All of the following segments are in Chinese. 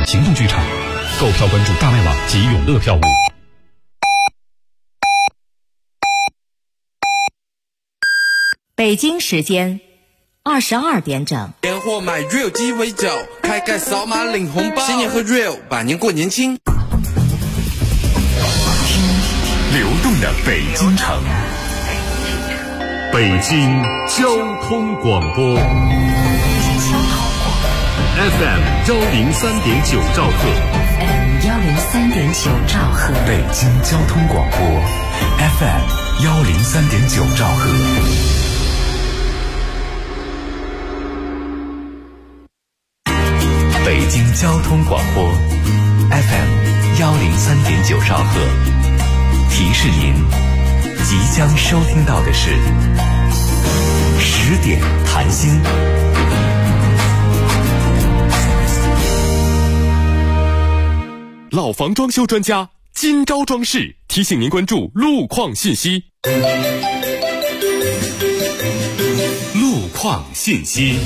行动剧场。购票关注大麦网及永乐票务。 北京时间22点整。 年货买 Real 鸡尾酒，开盖扫码领红包，新年喝 Real， 百年过年轻。 流动的北京城，北京交通广播 FM 103.9兆赫 ，FM 103.9兆赫， 北京交通广播 FM 103.9兆赫。北京交通广播 FM 103.9兆赫，提示您即将收听到的是10点谈心。 老房装修专家金招装饰提醒您关注路况信息。 路况信息。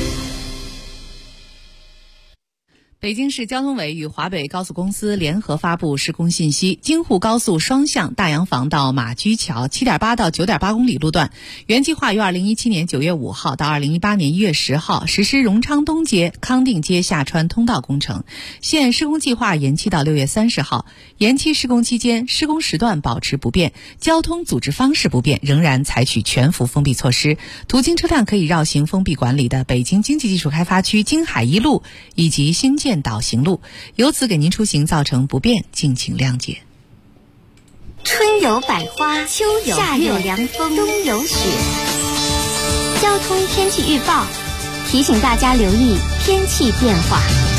北京市交通委与华北高速公司联合发布施工信息，京沪高速双向大洋房到马驹桥 7.8 到 9.8 公里路段，原计划于2017年9月5号到2018年1月10号实施荣昌东街、康定街下穿通道工程，现施工计划延期到6月30号。延期施工期间，施工时段保持不变，交通组织方式不变，仍然采取全幅封闭措施。途经车辆可以绕行封闭管理的北京经济技术开发区京海一路以及新建导行路，由此给您出行造成不便，敬请谅解。 春有百花，秋有夏有凉风，冬有雪。交通天气预报提醒大家留意天气变化。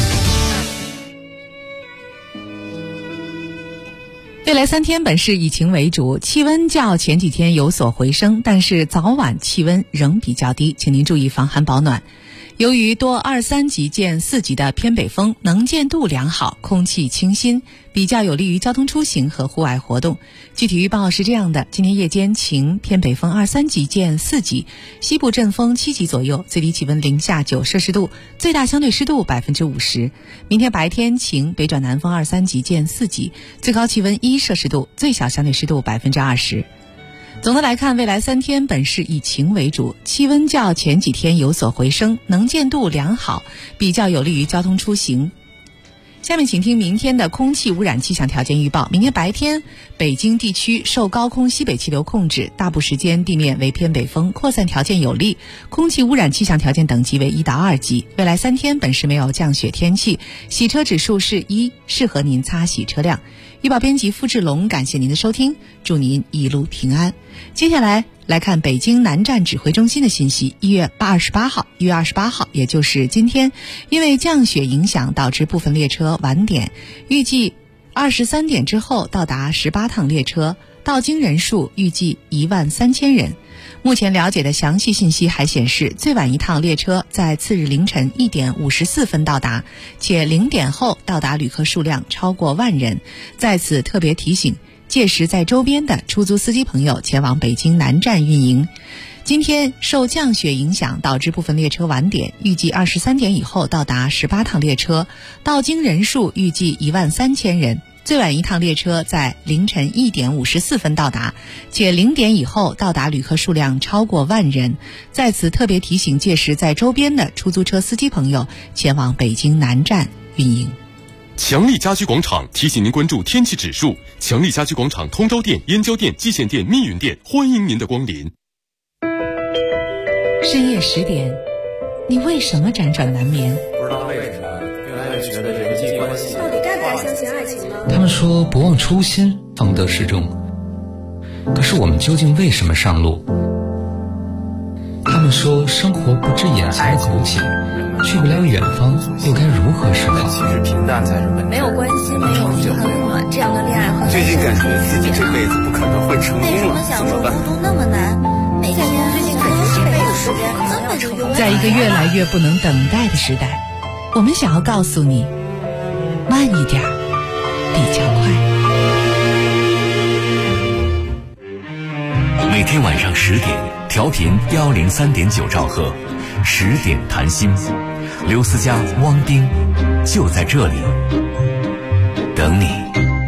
未来3天本市以晴为主，气温较前几天有所回升，但是早晚气温仍比较低，请您注意防寒保暖。由于多2、3级见4级的偏北风，能见度良好，空气清新，比较有利于交通出行和户外活动。具体预报是这样的：今天夜间晴，偏北风2、3级见4级，西部阵风7级左右，最低气温零下9摄氏度，最大相对湿度50%。明天白天晴，北转南风2、3级见4级，最高气温1摄氏度，最小相对湿度20%。总的来看，未来3天本市以晴为主，气温较前几天有所回升，能见度良好，比较有利于交通出行。下面请听明天的空气污染气象条件预报。明天白天，北京地区受高空西北气流控制，大部时间地面为偏北风，扩散条件有利，空气污染气象条件等级为1到2级。未来3天本市没有降雪天气，洗车指数是1，适合您擦洗车辆。预报编辑付志龙，感谢您的收听，祝您一路平安。接下来看北京南站指挥中心的信息。1月28号，也就是今天，因为降雪影响导致部分列车晚点，预计23点之后到达18趟列车，到京人数预计13000人。目前了解的详细信息还显示，最晚一趟列车在次日凌晨1点54分到达，且0点后到达旅客数量超过10000人。在此特别提醒，届时在周边的出租司机朋友前往北京南站运营。今天受降雪影响导致部分列车晚点，预计23点以后到达18趟列车，到京人数预计13000人。最晚一趟列车在凌晨1点54分到达，且0点以后到达旅客数量超过10000人。在此特别提醒届时在周边的出租车司机朋友前往北京南站运营。 强力家居广场提醒您关注天气指数。强力家居广场通州店、燕郊店、蓟县店、密云店欢迎您的光临。 深夜10点，你为什么辗转难眠？ 不知道为什么越来越觉得人际关系到底该不该相信爱情呢？ 他们说不忘初心，方得始终。可是我们究竟为什么上路？他们说生活不止眼前的苟且，去不了远方，又该如何是好？ 其实平淡才是本质。 没有关系，没有就很暖，这样的恋爱很最近感觉自己这辈子不可能会成功了， 为什么享受孤独那么难？每天最近感觉这辈子时间根本就用。 在一个越来越不能等待的时代，我们想要告诉你，慢一点，比较快。 每天晚上10点，调频103.9兆赫，10点谈心。 刘思佳、汪冰就在这里等你。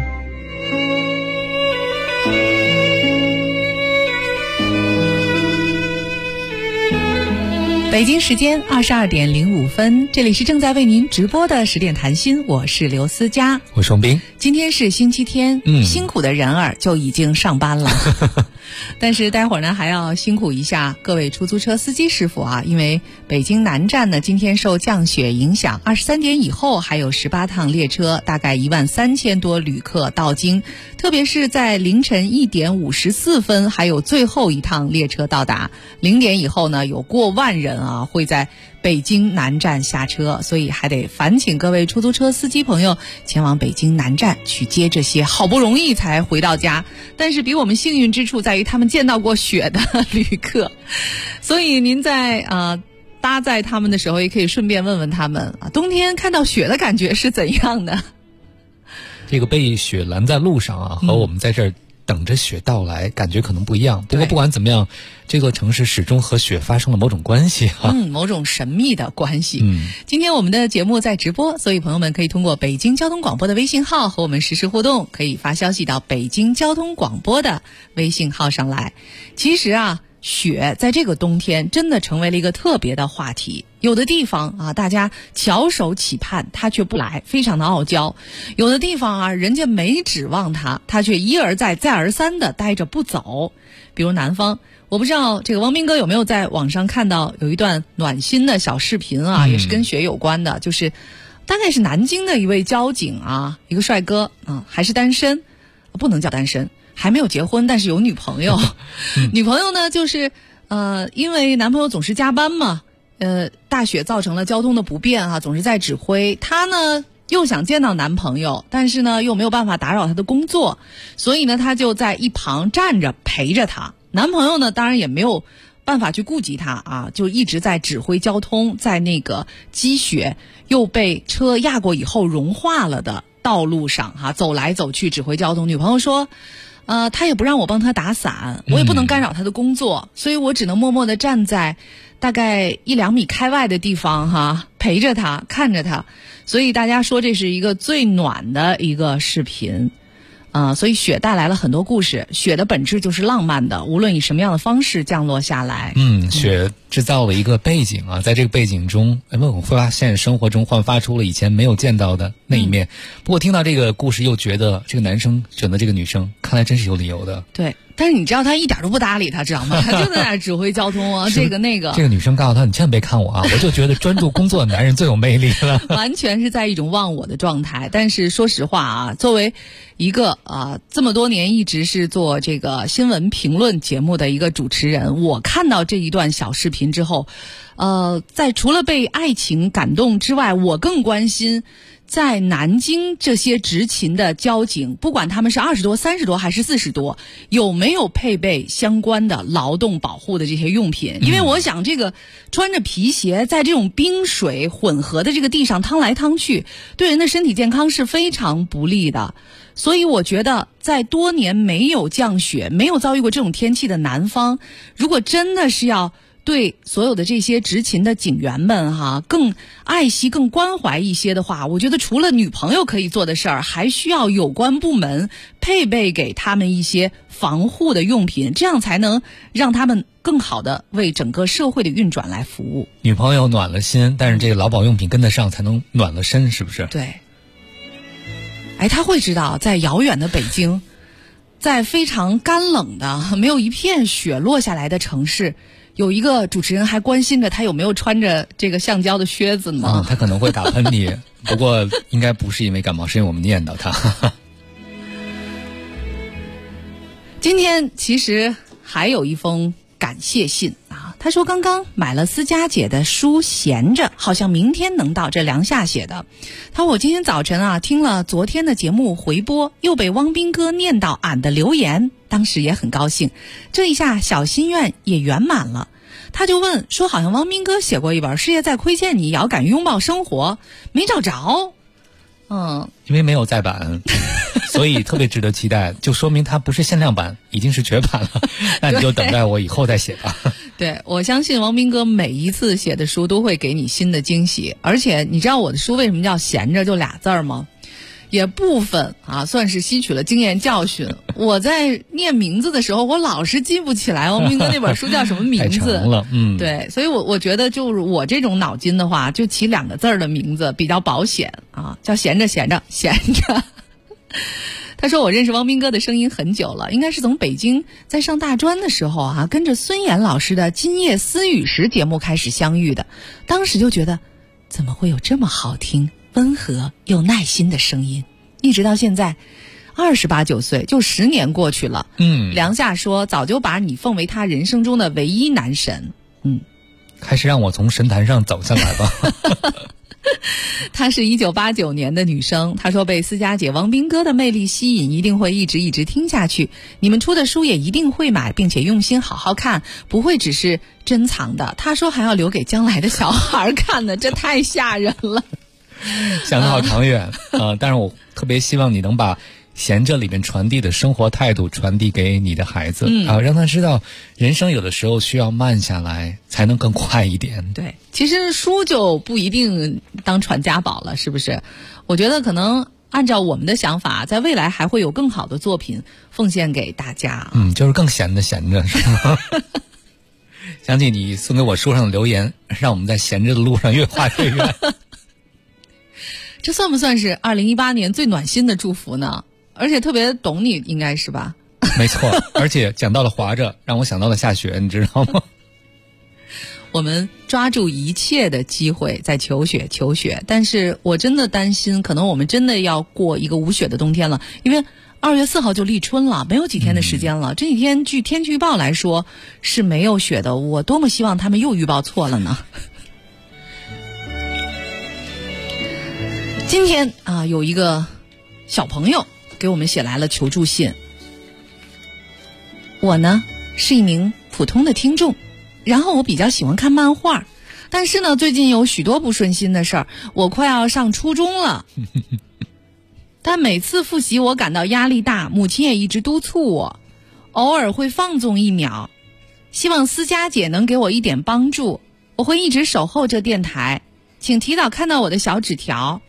北京时间22点05分，这里是正在为您直播的10点谈心，我是刘思佳， 我是王冰。 今天是星期天，辛苦的人儿就已经上班了，但是待会儿呢还要辛苦一下各位出租车司机师傅啊，因为北京南站呢今天受降雪影响，23点以后还有18趟列车，大概13000多旅客到京，特别是在凌晨1点54分还有最后一趟列车到达，0点以后呢有过万人会在北京南站下车，所以还得烦请各位出租车司机朋友前往北京南站去接这些好不容易才回到家，但是比我们幸运之处在于他们见到过雪的旅客，所以您在搭载他们的时候也可以顺便问问他们冬天看到雪的感觉是怎样的。 这个被雪拦在路上和我们在这儿等着雪到来感觉可能不一样，不过不管怎么样，这座城市始终和雪发生了某种关系某种神秘的关系。今天我们的节目在直播，所以朋友们可以通过北京交通广播的微信号和我们实时互动，可以发消息到北京交通广播的微信号上来。其实雪在这个冬天真的成为了一个特别的话题，有的地方大家翘首企盼它却不来，非常的傲娇，有的地方人家没指望它却一而再再而三的待着不走。比如南方，我不知道这个汪斌哥有没有在网上看到有一段暖心的小视频也是跟雪有关的，就是大概是南京的一位交警一个帅哥还是单身，不能叫单身，还没有结婚，但是有女朋友女朋友呢就是因为男朋友总是加班嘛，大雪造成了交通的不便总是在指挥，她呢又想见到男朋友，但是呢又没有办法打扰他的工作，所以呢他就在一旁站着陪着他。男朋友呢当然也没有办法去顾及他就一直在指挥交通，在那个积雪又被车压过以后融化了的道路上走来走去指挥交通。女朋友说他也不让我帮他打伞，我也不能干扰他的工作，所以我只能默默地站在大概1-2米开外的地方陪着他，看着他。所以大家说这是一个最暖的一个视频所以雪带来了很多故事，雪的本质就是浪漫的，无论以什么样的方式降落下来。 雪制造了一个背景在这个背景中我们会发现生活中焕发出了以前没有见到的那一面。不过听到这个故事又觉得这个男生选择这个女生看来真是有理由的。 对，但是你知道他一点都不搭理他，知道吗？他就在那指挥交通这个那个。 这个女生告诉他你千万别看我我就觉得专注工作的男人最有魅力了完全是在一种忘我的状态。但是说实话作为一个这么多年一直是做这个新闻评论节目的一个主持人，我看到这一段小视频之后在除了被爱情感动之外，我更关心在南京这些执勤的交警，不管他们是20多、30多还是40多，有没有配备相关的劳动保护的这些用品。因为我想这个穿着皮鞋在这种冰水混合的这个地上趟来趟去，对人的身体健康是非常不利的。所以我觉得在多年没有降雪，没有遭遇过这种天气的南方，如果真的是要对所有的这些执勤的警员们更爱惜更关怀一些的话，我觉得除了女朋友可以做的事儿，还需要有关部门配备给他们一些防护的用品，这样才能让他们更好的为整个社会的运转来服务。 女朋友暖了心，但是这个劳保用品跟得上才能暖了身，是不是？ 对。他会知道在遥远的北京，在非常干冷的没有一片雪落下来的城市，有一个主持人还关心着他有没有穿着这个橡胶的靴子呢。 他可能会打喷嚏不过应该不是因为感冒，是因为我们念叨他今天其实还有一封感谢信他说刚刚买了思佳姐的书闲着，好像明天能到，这梁夏写的。他说我今天早晨听了昨天的节目回播，又被汪斌哥念到俺的留言，当时也很高兴，这一下小心愿也圆满了。他就问说好像汪斌哥写过一本《世界再亏欠你也要敢于拥抱生活》，没找着。因为没有再版所以特别值得期待，就说明它不是限量版，已经是绝版了那你就等待我以后再写吧对，我相信王斌哥每一次写的书都会给你新的惊喜，而且你知道我的书为什么叫闲着就俩字吗？也部分算是吸取了经验教训。我在念名字的时候，我老是记不起来王斌哥那本书叫什么名字。 太长了， 对，所以我觉得就是我这种脑筋的话，就起2个字的名字比较保险叫闲着闲着闲着。他说我认识汪斌哥的声音很久了，应该是从北京在上大专的时候跟着孙岩老师的《今夜思雨时》节目开始相遇的。当时就觉得怎么会有这么好听温和又耐心的声音，一直到现在28、29岁，就10年过去了。梁夏说早就把你奉为他人生中的唯一男神。 开始让我从神坛上走下来吧。 她是1989年的女生，她说被思佳姐王斌哥的魅力吸引，一定会一直听下去，你们出的书也一定会买，并且用心好好看，不会只是珍藏的。她说还要留给将来的小孩看的，这太吓人了。 想得好长远但是我特别希望你能把闲着里面传递的生活态度传递给你的孩子让他知道人生有的时候需要慢下来才能更快一点。 对，其实书就不一定当传家宝了，是不是？我觉得可能按照我们的想法，在未来还会有更好的作品奉献给大家。 就是更闲着是吗？想起你送给我书上的留言，让我们在闲着的路上越画越远。 这算不算是2018年最暖心的祝福呢？而且特别懂你，应该是吧？ 没错，而且讲到了滑着，让我想到了下雪，你知道吗？ 我们抓住一切的机会在求雪，但是我真的担心，可能我们真的要过一个无雪的冬天了，因为2月4号就立春了，没有几天的时间了。这几天据天气预报来说是没有雪的，我多么希望他们又预报错了呢。今天有一个小朋友给我们写来了求助信。我呢是一名普通的听众，然后我比较喜欢看漫画，但是呢最近有许多不顺心的事儿，我快要上初中了。但每次复习我感到压力大，母亲也一直督促我，偶尔会放纵1秒，希望思佳姐能给我一点帮助，我会一直守候着电台，请提早看到我的小纸条。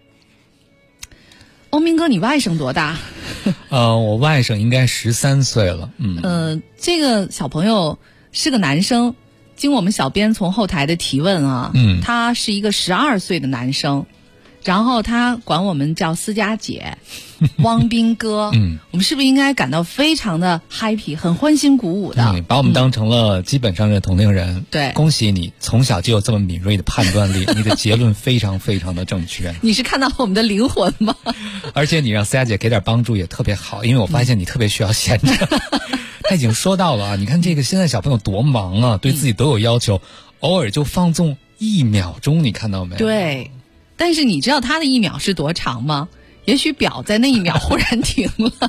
汪斌哥，你外甥多大？ 我外甥应该13岁了。 这个小朋友是个男生，经我们小编从后台的提问他是一个12岁的男生，然后他管我们叫思佳姐，汪斌哥。我们是不是应该感到非常的 happy， 很欢欣鼓舞的？ 把我们当成了基本上的同龄人。 对， 恭喜你从小就有这么敏锐的判断力，你的结论非常非常的正确。 你是看到了我们的灵魂吗？ 而且你让思佳姐给点帮助也特别好，因为我发现你特别需要闲着。他已经说到了你看这个现在小朋友多忙对自己都有要求，偶尔就放纵1秒钟，你看到没有？ 对，但是你知道他的1秒是多长吗？也许表在那1秒忽然停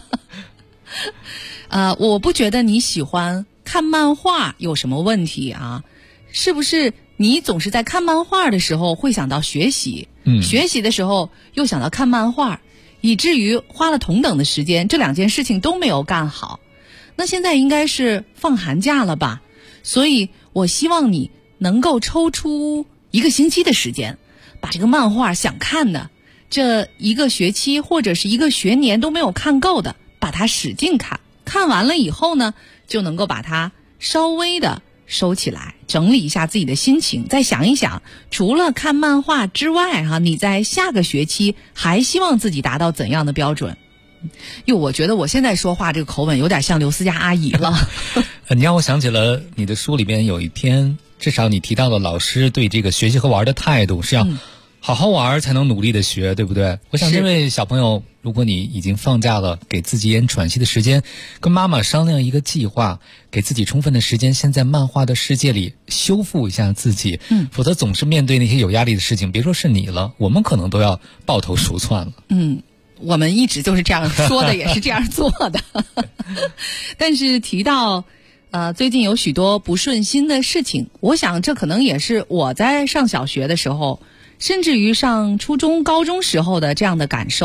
了。我不觉得你喜欢看漫画有什么问题是不是你总是在看漫画的时候会想到学习，学习的时候又想到看漫画，以至于花了同等的时间，这2件事情都没有干好。那现在应该是放寒假了吧，所以我希望你能够抽出1个星期的时间，把这个漫画想看的这1个学期或者是1个学年都没有看够的，把它使劲看，看完了以后呢，就能够把它稍微的收起来，整理一下自己的心情，再想一想除了看漫画之外你在下个学期还希望自己达到怎样的标准。我觉得我现在说话这个口吻有点像刘思佳阿姨了。 你让我想起了你的书里边有一篇，至少你提到了老师对这个学习和玩的态度是要好好玩才能努力的学，对不对？我想这位小朋友，如果你已经放假了，给自己一点喘息的时间，跟妈妈商量一个计划，给自己充分的时间，先在漫画的世界里修复一下自己。否则总是面对那些有压力的事情，别说是你了，我们可能都要抱头鼠窜了。 我们一直就是这样说的，也是这样做的。但是提到最近有许多不顺心的事情，我想这可能也是我在上小学的时候，甚至于上初中高中时候的这样的感受。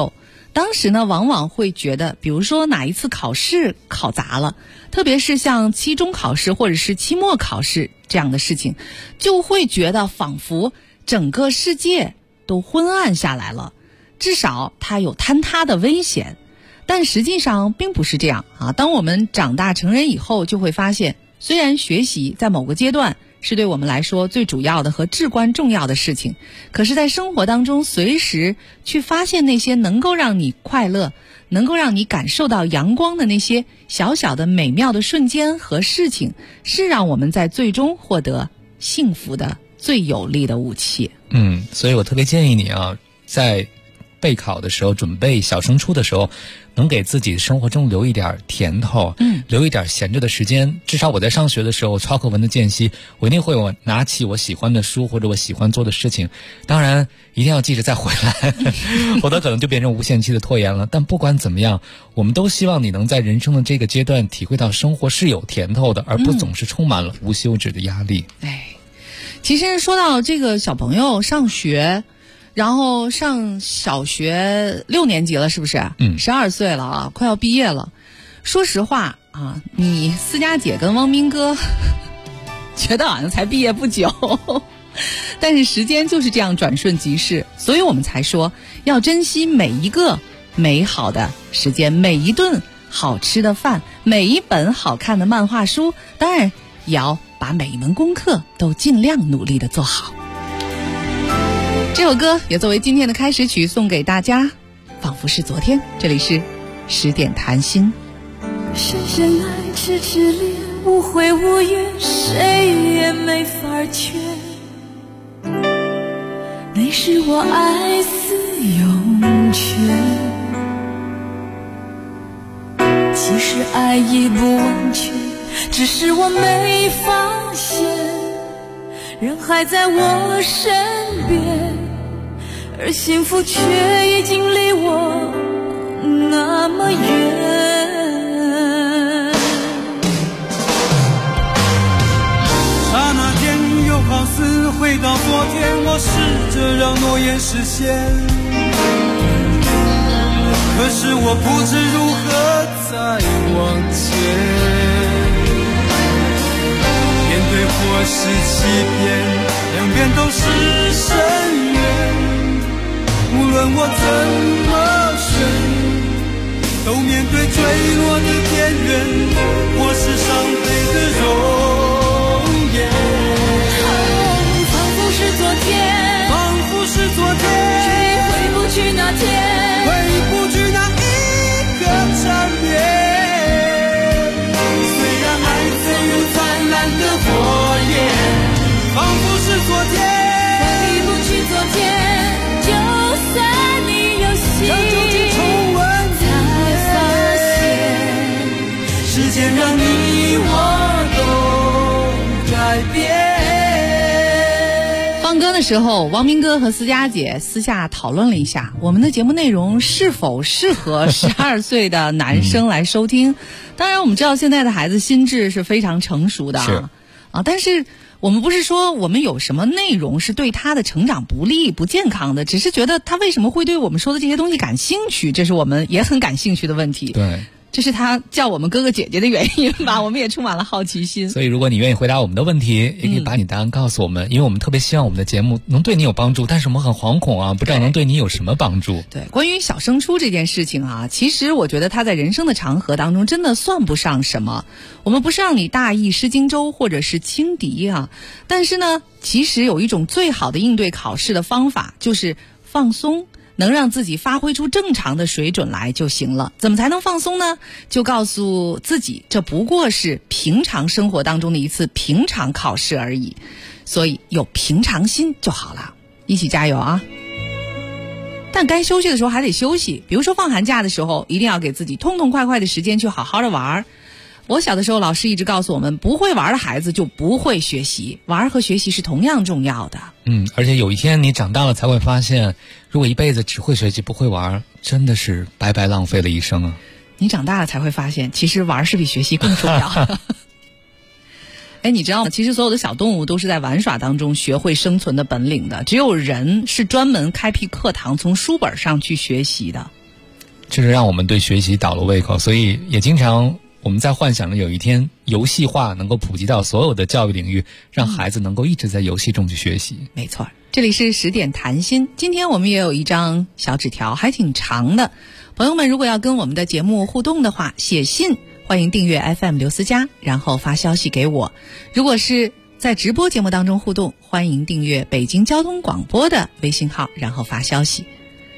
当时呢，往往会觉得，比如说哪一次考试考砸了，特别是像期中考试或者是期末考试这样的事情，就会觉得仿佛整个世界都昏暗下来了，至少它有坍塌的危险。但实际上并不是这样啊！当我们长大成人以后，就会发现，虽然学习在某个阶段是对我们来说最主要的和至关重要的事情，可是在生活当中随时去发现那些能够让你快乐，能够让你感受到阳光的那些小小的美妙的瞬间和事情，是让我们在最终获得幸福的最有力的武器。 所以我特别建议你啊，在备考的时候，准备小升初的时候，能给自己生活中留一点甜头，留一点闲着的时间。至少我在上学的时候，抄课文的间隙，我一定会拿起我喜欢的书或者我喜欢做的事情。当然，一定要记着再回来，否则可能就变成无限期的拖延了。但不管怎么样，我们都希望你能在人生的这个阶段体会到生活是有甜头的，而不总是充满了无休止的压力。 其实说到这个小朋友上学，然后上小学6年级了，是不是？12岁了啊，快要毕业了。说实话啊，你思佳姐跟汪斌哥觉得好像才毕业不久，但是时间就是这样转瞬即逝，所以我们才说要珍惜每一个美好的时间，每一顿好吃的饭，每一本好看的漫画书，当然也要把每一门功课都尽量努力的做好。这首歌也作为今天的开始曲送给大家，仿佛是昨天。这里是10点谈心。 深深爱，痴痴恋，无悔无怨，谁也没法劝。那是我爱似涌泉，其实爱已不完全，只是我没发现，人还在我身边，而幸福却已经离我那么远。 刹那间又好似回到昨天，我试着让诺言实现，可是我不知如何再往前。面对或是欺骗，两边都是深渊，无论我怎么选，都面对坠落的边缘，或是伤悲的容颜。 仿佛是昨天， 仿佛是昨天， 却已回不去那天， 回不去那一个缠绵。虽然爱曾有灿烂的火焰，仿佛是昨天， 回不去昨天，就算你有心， 将旧情重温， 才发现时间让你我都改变。 放歌的时候，汪斌哥和思佳姐私下讨论了一下，我们的节目内容是否适合12岁的男生来收听。当然我们知道现在的孩子心智是非常成熟的但是我们不是说我们有什么内容是对他的成长不利不健康的，只是觉得他为什么会对我们说的这些东西感兴趣，这是我们也很感兴趣的问题。 对， 这是他叫我们哥哥姐姐的原因吧，我们也充满了好奇心。 所以如果你愿意回答我们的问题，也可以把你答案告诉我们，因为我们特别希望我们的节目能对你有帮助，但是我们很惶恐啊，不知道能对你有什么帮助。 对，关于小升初这件事情啊，其实我觉得他在人生的长河当中真的算不上什么。我们不是让你大意失荆州或者是轻敌啊，但是呢，其实有一种最好的应对考试的方法，就是放松，能让自己发挥出正常的水准来就行了。怎么才能放松呢？就告诉自己，这不过是平常生活当中的一次平常考试而已，所以有平常心就好了。一起加油啊！但该休息的时候还得休息，比如说放寒假的时候，一定要给自己痛痛快快的时间去好好的玩。我小的时候，老师一直告诉我们，不会玩的孩子就不会学习，玩和学习是同样重要的。 而且有一天你长大了才会发现，如果一辈子只会学习不会玩，真的是白白浪费了一生啊。 你长大了才会发现，其实玩是比学习更重要。你知道吗？其实所有的小动物都是在玩耍当中学会生存的本领的，只有人是专门开辟课堂，从书本上去学习的。 就是让我们对学习倒了胃口，所以也经常我们在幻想着有一天游戏化能够普及到所有的教育领域，让孩子能够一直在游戏中去学习。 没错，这里是10点谈心，今天我们也有一张小纸条，还挺长的。朋友们如果要跟我们的节目互动的话，写信欢迎订阅 FM 刘思佳，然后发消息给我。如果是在直播节目当中互动，欢迎订阅北京交通广播的微信号，然后发消息。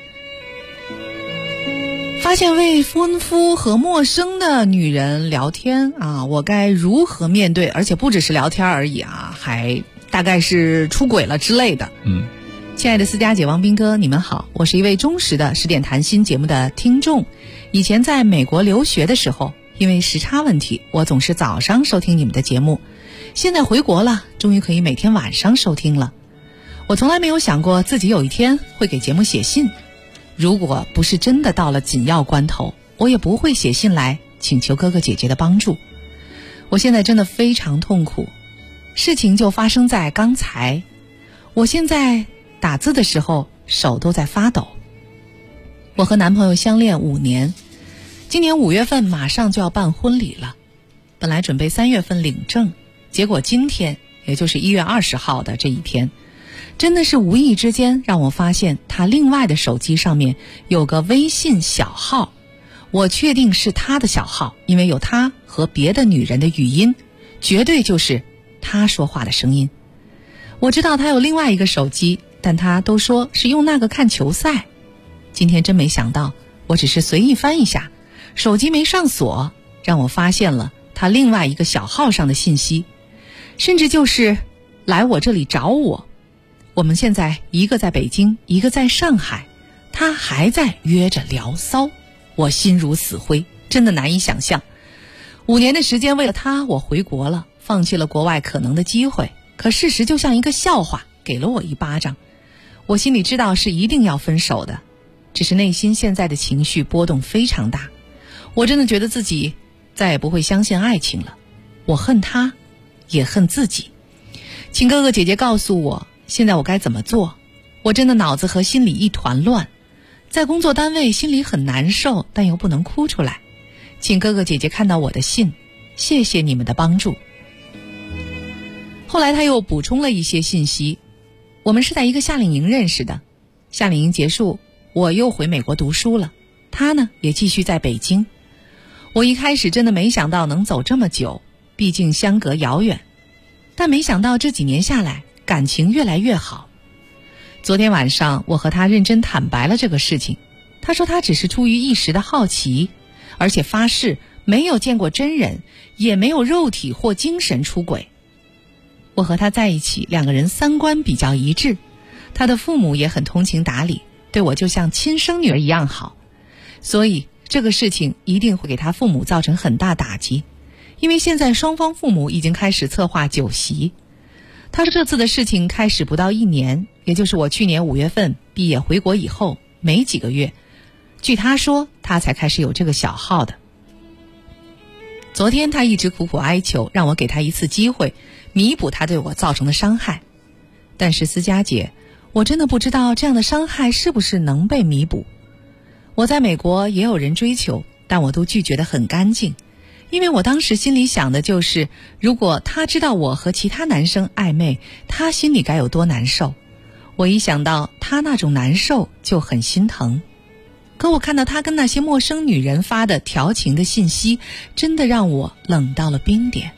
发现未婚夫和陌生的女人聊天啊，我该如何面对？而且不只是聊天而已啊，还大概是出轨了之类的。亲爱的思佳姐、王斌哥，你们好，我是一位忠实的10点谈心节目的听众。以前在美国留学的时候，因为时差问题，我总是早上收听你们的节目。现在回国了，终于可以每天晚上收听了。我从来没有想过自己有一天会给节目写信。如果不是真的到了紧要关头，我也不会写信来请求哥哥姐姐的帮助。我现在真的非常痛苦，事情就发生在刚才。我现在打字的时候手都在发抖。我和男朋友相恋5年，今年5月份马上就要办婚礼了。本来准备3月份领证，结果今天也就是1月20号的这一天，真的是无意之间让我发现他另外的手机上面有个微信小号。我确定是他的小号，因为有他和别的女人的语音，绝对就是他说话的声音。我知道他有另外一个手机，但他都说是用那个看球赛。今天真没想到，我只是随意翻一下，手机没上锁，让我发现了他另外一个小号上的信息，甚至就是来我这里找我。我们现在一个在北京，一个在上海，他还在约着聊骚，我心如死灰，真的难以想象。5年的时间，为了他我回国了，放弃了国外可能的机会，可事实就像一个笑话，给了我一巴掌。我心里知道是一定要分手的，只是内心现在的情绪波动非常大。我真的觉得自己再也不会相信爱情了，我恨他，也恨自己。请哥哥姐姐告诉我，现在我该怎么做？我真的脑子和心里一团乱，在工作单位心里很难受，但又不能哭出来。请哥哥姐姐看到我的信，谢谢你们的帮助。后来他又补充了一些信息，我们是在一个夏令营认识的，夏令营结束，我又回美国读书了，他呢也继续在北京。我一开始真的没想到能走这么久，毕竟相隔遥远，但没想到这几年下来感情越来越好。昨天晚上我和他认真坦白了这个事情，他说他只是出于一时的好奇，而且发誓没有见过真人，也没有肉体或精神出轨。我和他在一起，2个人3观比较一致，他的父母也很通情达理，对我就像亲生女儿一样好，所以这个事情一定会给他父母造成很大打击，因为现在双方父母已经开始策划酒席。他说这次的事情开始不到1年，也就是我去年5月份毕业回国以后没几个月，据他说他才开始有这个小号的。昨天他一直苦苦哀求，让我给他一次机会弥补他对我造成的伤害。但是思佳姐，我真的不知道这样的伤害是不是能被弥补。我在美国也有人追求，但我都拒绝得很干净，因为我当时心里想的就是，如果他知道我和其他男生暧昧，他心里该有多难受。我一想到他那种难受就很心疼。可我看到他跟那些陌生女人发的调情的信息，真的让我冷到了冰点。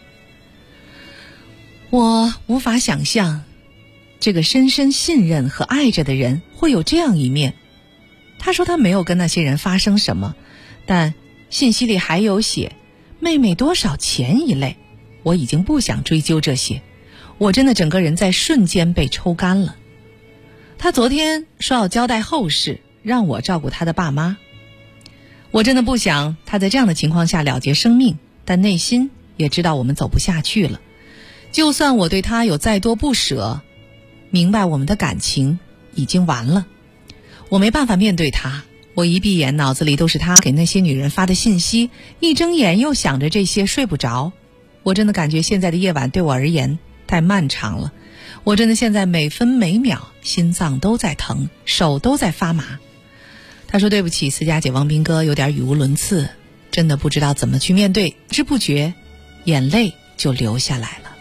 我无法想象，这个深深信任和爱着的人会有这样一面。他说他没有跟那些人发生什么，但信息里还有写妹妹多少钱一类。我已经不想追究这些，我真的整个人在瞬间被抽干了。他昨天说要交代后事，让我照顾他的爸妈。我真的不想他在这样的情况下了结生命，但内心也知道我们走不下去了。就算我对他有再多不舍，明白我们的感情已经完了，我没办法面对他。我一闭眼脑子里都是他给那些女人发的信息，一睁眼又想着这些，睡不着。我真的感觉现在的夜晚对我而言太漫长了，我真的现在每分每秒心脏都在疼，手都在发麻。 他说对不起，思佳姐、王斌哥，有点语无伦次，真的不知道怎么去面对，不知不觉眼泪就流下来了。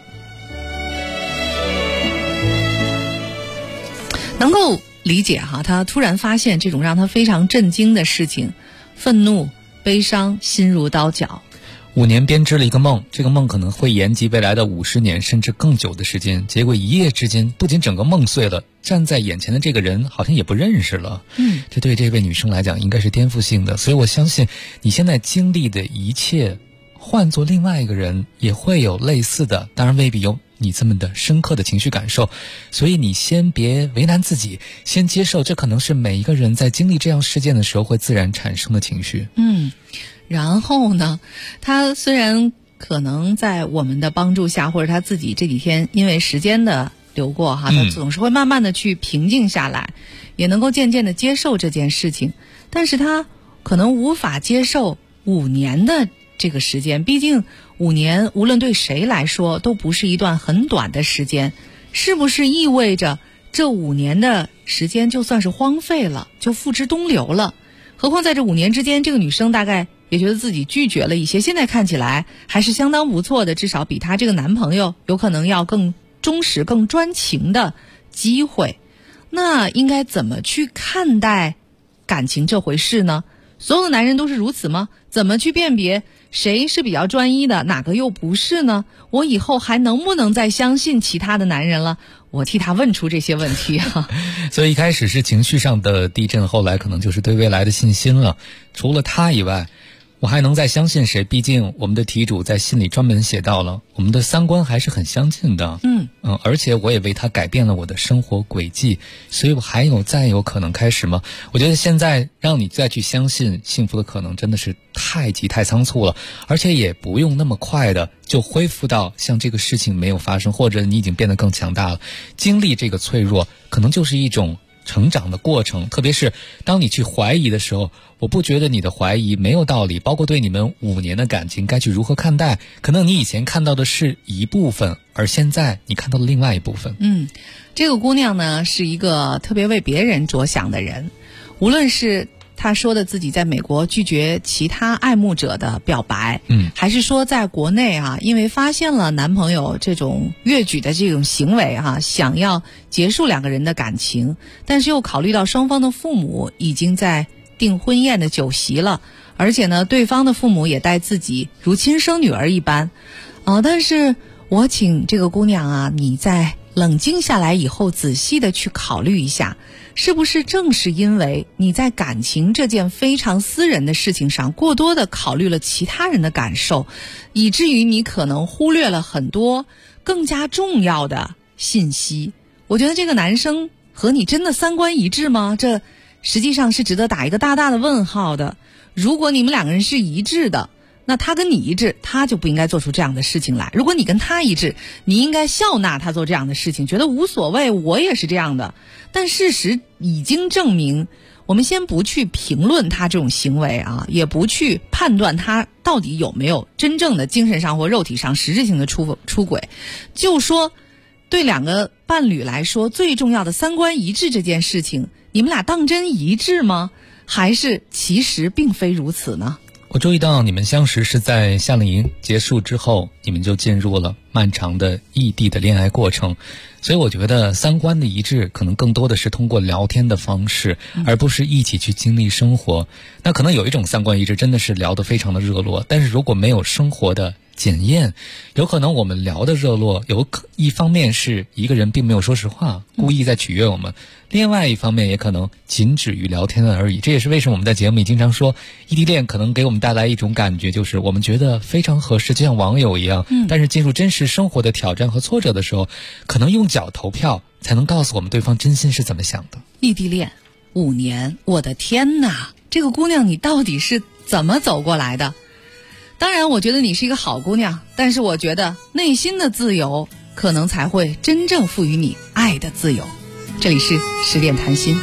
能够理解哈，他突然发现这种让他非常震惊的事情，愤怒、悲伤，心如刀绞。 5年编织了一个梦，这个梦可能会延及未来的50年甚至更久的时间，结果一夜之间不仅整个梦碎了，站在眼前的这个人好像也不认识了。这对这位女生来讲应该是颠覆性的，所以我相信你现在经历的一切换做另外一个人也会有类似的，当然未必有你这么的深刻的情绪感受，所以你先别为难自己，先接受这可能是每一个人在经历这样事件的时候会自然产生的情绪。 然后呢，他虽然可能在我们的帮助下，或者他自己这几天因为时间的流过哈，他总是会慢慢的去平静下来，也能够渐渐的接受这件事情，但是他可能无法接受5年的这个时间，毕竟5年无论对谁来说都不是一段很短的时间，是不是意味着这5年的时间就算是荒废了，就付之东流了？何况在这5年之间，这个女生大概也觉得自己拒绝了一些，现在看起来还是相当不错的，至少比她这个男朋友有可能要更忠实、更专情的机会。那应该怎么去看待感情这回事呢？所有的男人都是如此吗？怎么去辨别谁是比较专一的，哪个又不是呢？我以后还能不能再相信其他的男人了？我替他问出这些问题啊。 所以一开始是情绪上的地震，后来可能就是对未来的信心了。除了他以外，我还能再相信谁？毕竟我们的题主在信里专门写到了，我们的三观还是很相近的。而且我也为他改变了我的生活轨迹，所以我还再有可能开始吗？我觉得现在让你再去相信幸福的可能真的是太急太仓促了，而且也不用那么快的就恢复到像这个事情没有发生，或者你已经变得更强大了。经历这个脆弱可能就是一种成长的过程，特别是当你去怀疑的时候，我不觉得你的怀疑没有道理，包括对你们5年的感情该去如何看待，可能你以前看到的是一部分，而现在你看到了另外一部分。 这个姑娘呢是一个特别为别人着想的人，无论是她说的自己在美国拒绝其他爱慕者的表白，还是说在国内因为发现了男朋友这种越矩的这种行为想要结束2个人的感情，但是又考虑到双方的父母已经在订婚宴的酒席了，而且呢对方的父母也待自己如亲生女儿一般但是我请这个姑娘你在冷静下来以后仔细的去考虑一下，是不是正是因为你在感情这件非常私人的事情上过多的考虑了其他人的感受，以至于你可能忽略了很多更加重要的信息。我觉得这个男生和你真的三观一致吗？这实际上是值得打一个大大的问号的。如果你们2个人是一致的，那他跟你一致，他就不应该做出这样的事情来。如果你跟他一致，你应该笑纳他做这样的事情，觉得无所谓，我也是这样的。但事实已经证明，我们先不去评论他这种行为也不去判断他到底有没有真正的精神上或肉体上实质性的出轨，就说对2个伴侣来说最重要的三观一致这件事情，你们俩当真一致吗？还是其实并非如此呢？ 我注意到你们相识是在夏令营结束之后，你们就进入了漫长的异地的恋爱过程，所以我觉得三观的一致可能更多的是通过聊天的方式，而不是一起去经历生活。那可能有一种三观一致真的是聊得非常的热络，但是如果没有生活的检验，有可能我们聊的热络一方面是一个人并没有说实话，故意在取悦我们，另外一方面也可能仅止于聊天而已。这也是为什么我们在节目里经常说异地恋可能给我们带来一种感觉，就是我们觉得非常合适，就像网友一样，但是进入真实生活的挑战和挫折的时候，可能用脚投票才能告诉我们对方真心是怎么想的。 异地恋5年，我的天哪，这个姑娘你到底是怎么走过来的？当然我觉得你是一个好姑娘，但是我觉得内心的自由可能才会真正赋予你爱的自由。这里是10点谈心。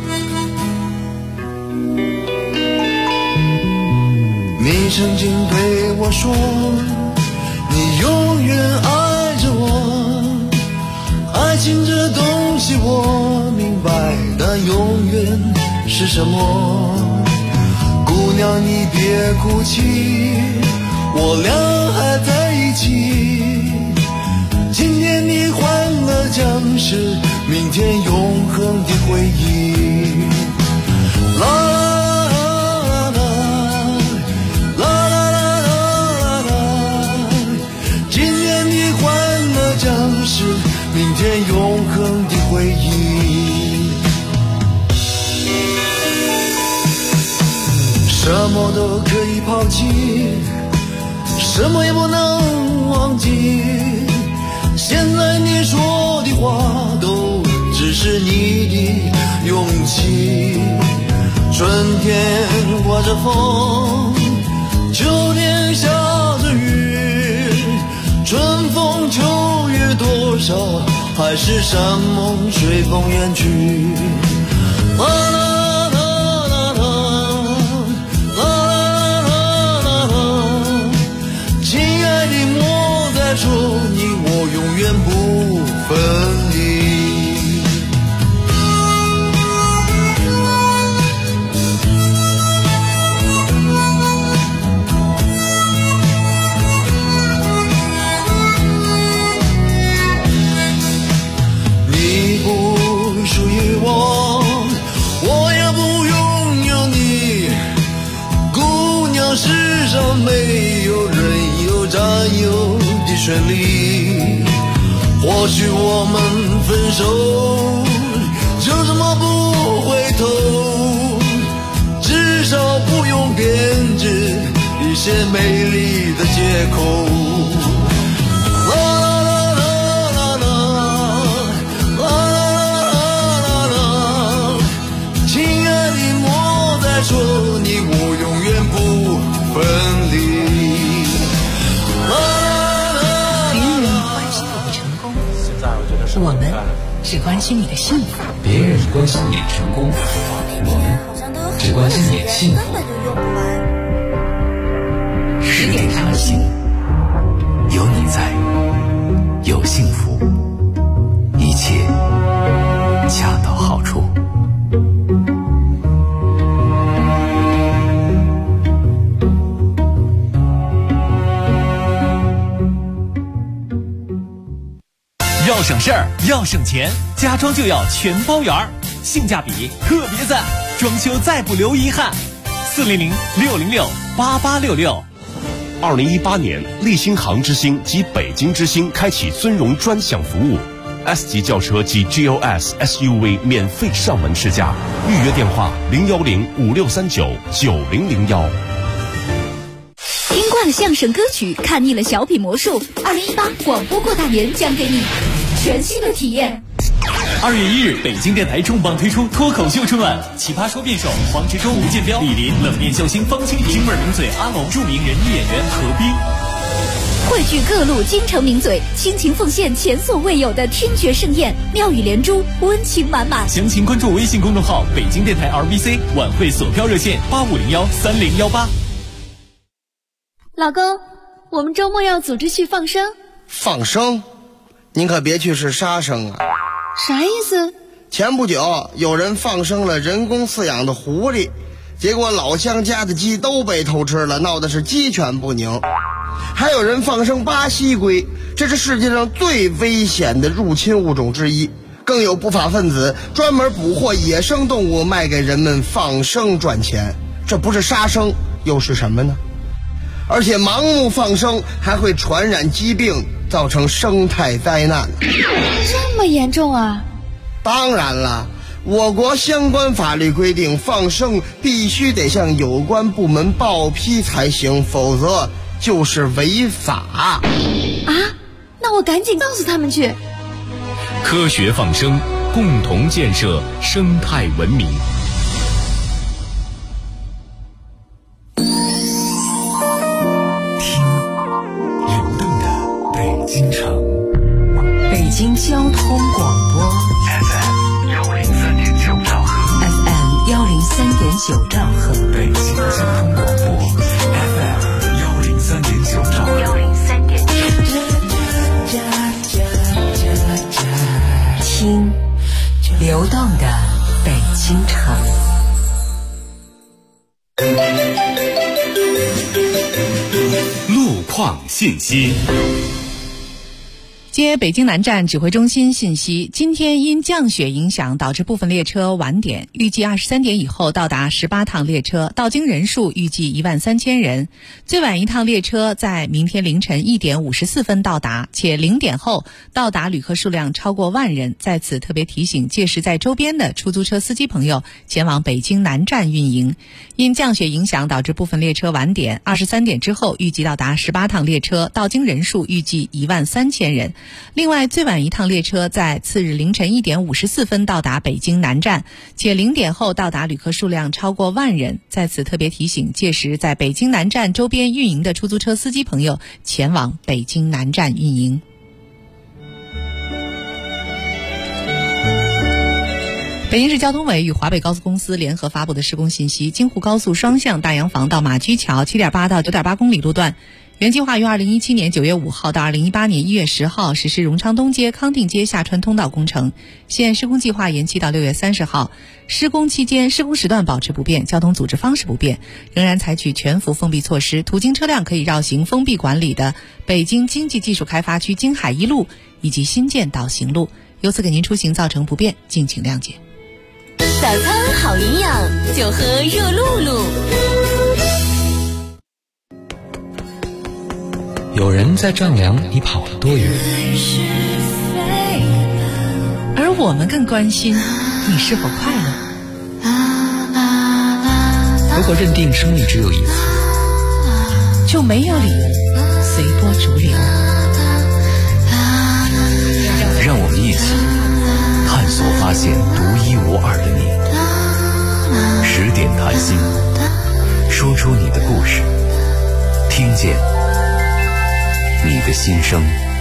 你曾经对我说，你永远爱着我，爱情这东西我明白，但永远是什么？ 你别哭泣，我俩还在一起。今天你欢乐将是明天永恒的回忆。啦啦啦啦啦啦啦啦，今天的欢乐将是明天永恒的回忆。什么都可以抛弃，什么也不能忘记。现在你说的话都只是你的勇气。春天刮着风，秋天下着雨，春风秋月多少，还是山盟随风远去。啦啦啦啦啦啦啦啦，亲爱的莫再说你我永远不分离。你不属于我，我也不拥有你。姑娘，世上没有人有占有的权利。或许我们分手就这么不回头，至少不用编织一些美丽的借口。啦啦啦啦啦啦啦啦，亲爱的莫再说你我永远不分离。 我们只关心你的幸福， 别人关心你的成功，我们只关心你的幸福。 10点唱心， 有你在，有幸福，一切恰到好处。 要省事儿，要省钱，家装就要全包圆儿，性价比特别赞，装修再不留遗憾。400-606-8866。 2018年，立新航之星及北京之星开启尊荣专享服务 ，S 级轿车及 GLS SUV 免费上门试驾，预约电话010-5639-9001。 听惯了相声歌曲，看腻了小品魔术，2018广播过大年将给你全新的体验。 2月1日，北京电台重磅推出脱口秀春晚，奇葩说辩手黄执中、吴建彪、李林，冷面笑星方清平，京味名嘴阿龙，著名人艺演员何冰， 汇聚各路京城名嘴，倾情奉献前所未有的听觉盛宴，妙语连珠，温情满满。 详情关注微信公众号北京电台 RBC， 晚会索票热线8501-3018。 老公，我们周末要组织去放生。 放生？您可别去是杀生啊！ 啥意思？ 前不久有人放生了人工饲养的狐狸，结果老乡家的鸡都被偷吃了，闹的是鸡犬不宁。还有人放生巴西龟，这是世界上最危险的入侵物种之一。更有不法分子专门捕获野生动物卖给人们放生赚钱，这不是杀生又是什么呢？而且盲目放生还会传染疾病，造成生态灾难。 这么严重啊？ 当然了，我国相关法律规定，放生必须得向有关部门报批才行，否则就是违法。 啊？那我赶紧告诉他们去。 科学放生，共同建设生态文明。 北京交通广播 FM 103.9兆赫 FM 103.9兆赫， 北京交通广播 FM 103.9兆赫听流动的北京城。 况信息。 接北京南站指挥中心信息，今天因降雪影响导致部分列车晚点，预计23点以后到达18趟列车，到京人数预计13000人。最晚一趟列车在明天凌晨1点54分到达，且0点后到达旅客数量超过万人。在此特别提醒届时在周边的出租车司机朋友前往北京南站运营。因降雪影响导致部分列车晚点，23点之后预计到达18趟列车，到京人数预计13000人。另外，最晚一趟列车在次日凌晨1点54分到达北京南站，且0点后到达旅客数量超过万人。在此特别提醒届时在北京南站周边运营的出租车司机朋友前往北京南站运营。北京市交通委与华北高速公司联合发布的施工信息，京沪高速双向大洋房到马驹桥 7.8 到 9.8 公里路段，原计划于2017年9月5号到2018年1月10号实施荣昌东街、康定街下穿通道工程，现施工计划延期到6月30号。施工期间，施工时段保持不变，交通组织方式不变，仍然采取全幅封闭措施，途经车辆可以绕行封闭管理的北京经济技术开发区京海一路以及新建导行路，由此给您出行造成不便，敬请谅解。 早餐好营养，就喝热露露。 有人在丈量你跑了多远， 而我们更关心你是否快乐。 如果认定生命只有一次， 就没有理由随波逐流。 让我们一起探索发现独一无二的你。10点谈心，说出你的故事，听见你的心声。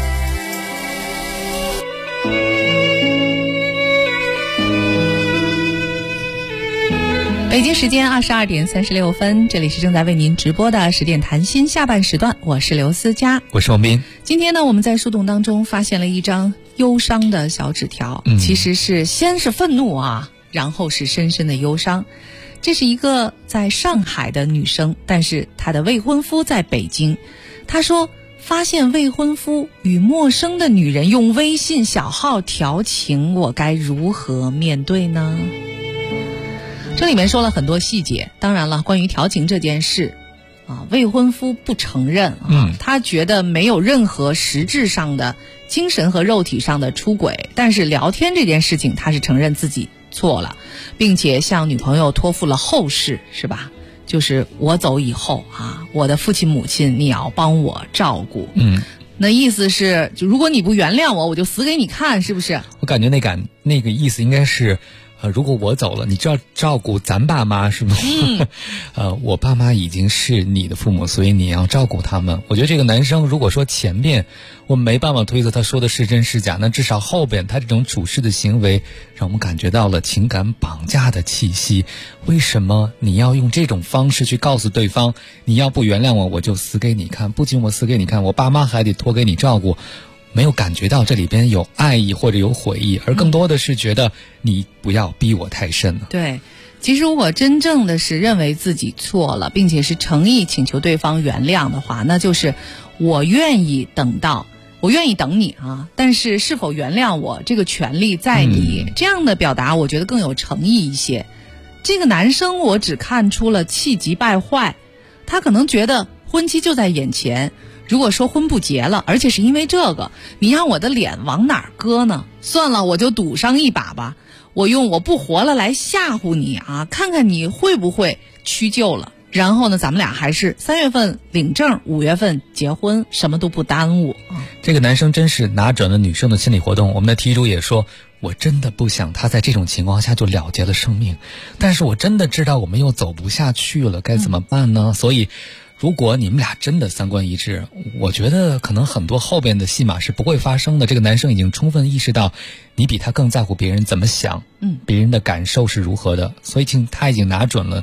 北京时间22点36分，这里是正在为您直播的10点谈心下半时段，我是刘思佳， 我是王斌。 今天呢，我们在树洞当中发现了一张忧伤的小纸条，其实是先是愤怒啊，然后是深深的忧伤。这是一个在上海的女生，但是她的未婚夫在北京。她说发现未婚夫与陌生的女人用微信小号调情，我该如何面对呢？这里面说了很多细节，当然了，关于调情这件事啊，未婚夫不承认啊，他觉得没有任何实质上的精神和肉体上的出轨，但是聊天这件事情他是承认自己错了，并且向女朋友托付了后事，是吧？就是我走以后啊，我的父亲母亲你要帮我照顾。那意思是，就如果你不原谅我，我就死给你看，是不是？ 我感觉那个意思应该是，如果我走了，你就要照顾咱爸妈，是吗？我爸妈已经是你的父母，所以你要照顾他们。我觉得这个男生如果说前面我们没办法推测他说的是真是假，那至少后边他这种处事的行为让我们感觉到了情感绑架的气息。为什么你要用这种方式去告诉对方，你要不原谅我，我就死给你看，不仅我死给你看，我爸妈还得托给你照顾。没有感觉到这里边有爱意或者有悔意，而更多的是觉得你不要逼我太深了。 对，其实我真正的是认为自己错了，并且是诚意请求对方原谅的话，那就是我愿意等你啊，但是是否原谅我，这个权利在你。这样的表达我觉得更有诚意一些。这个男生我只看出了气急败坏，他可能觉得婚期就在眼前，如果说婚不结了，而且是因为这个，你让我的脸往哪儿搁呢？算了，我就赌上一把吧，我用我不活了来吓唬你啊，看看你会不会屈就了。然后呢，咱们俩还是3月份领证，5月份结婚，什么都不耽误。 这个男生真是拿准了女生的心理活动。我们的题主也说，我真的不想他在这种情况下就了结了生命，但是我真的知道我们又走不下去了，该怎么办呢？所以如果你们俩真的三观一致，我觉得可能很多后边的戏码是不会发生的。这个男生已经充分意识到你比他更在乎别人怎么想，别人的感受是如何的，所以他已经拿准了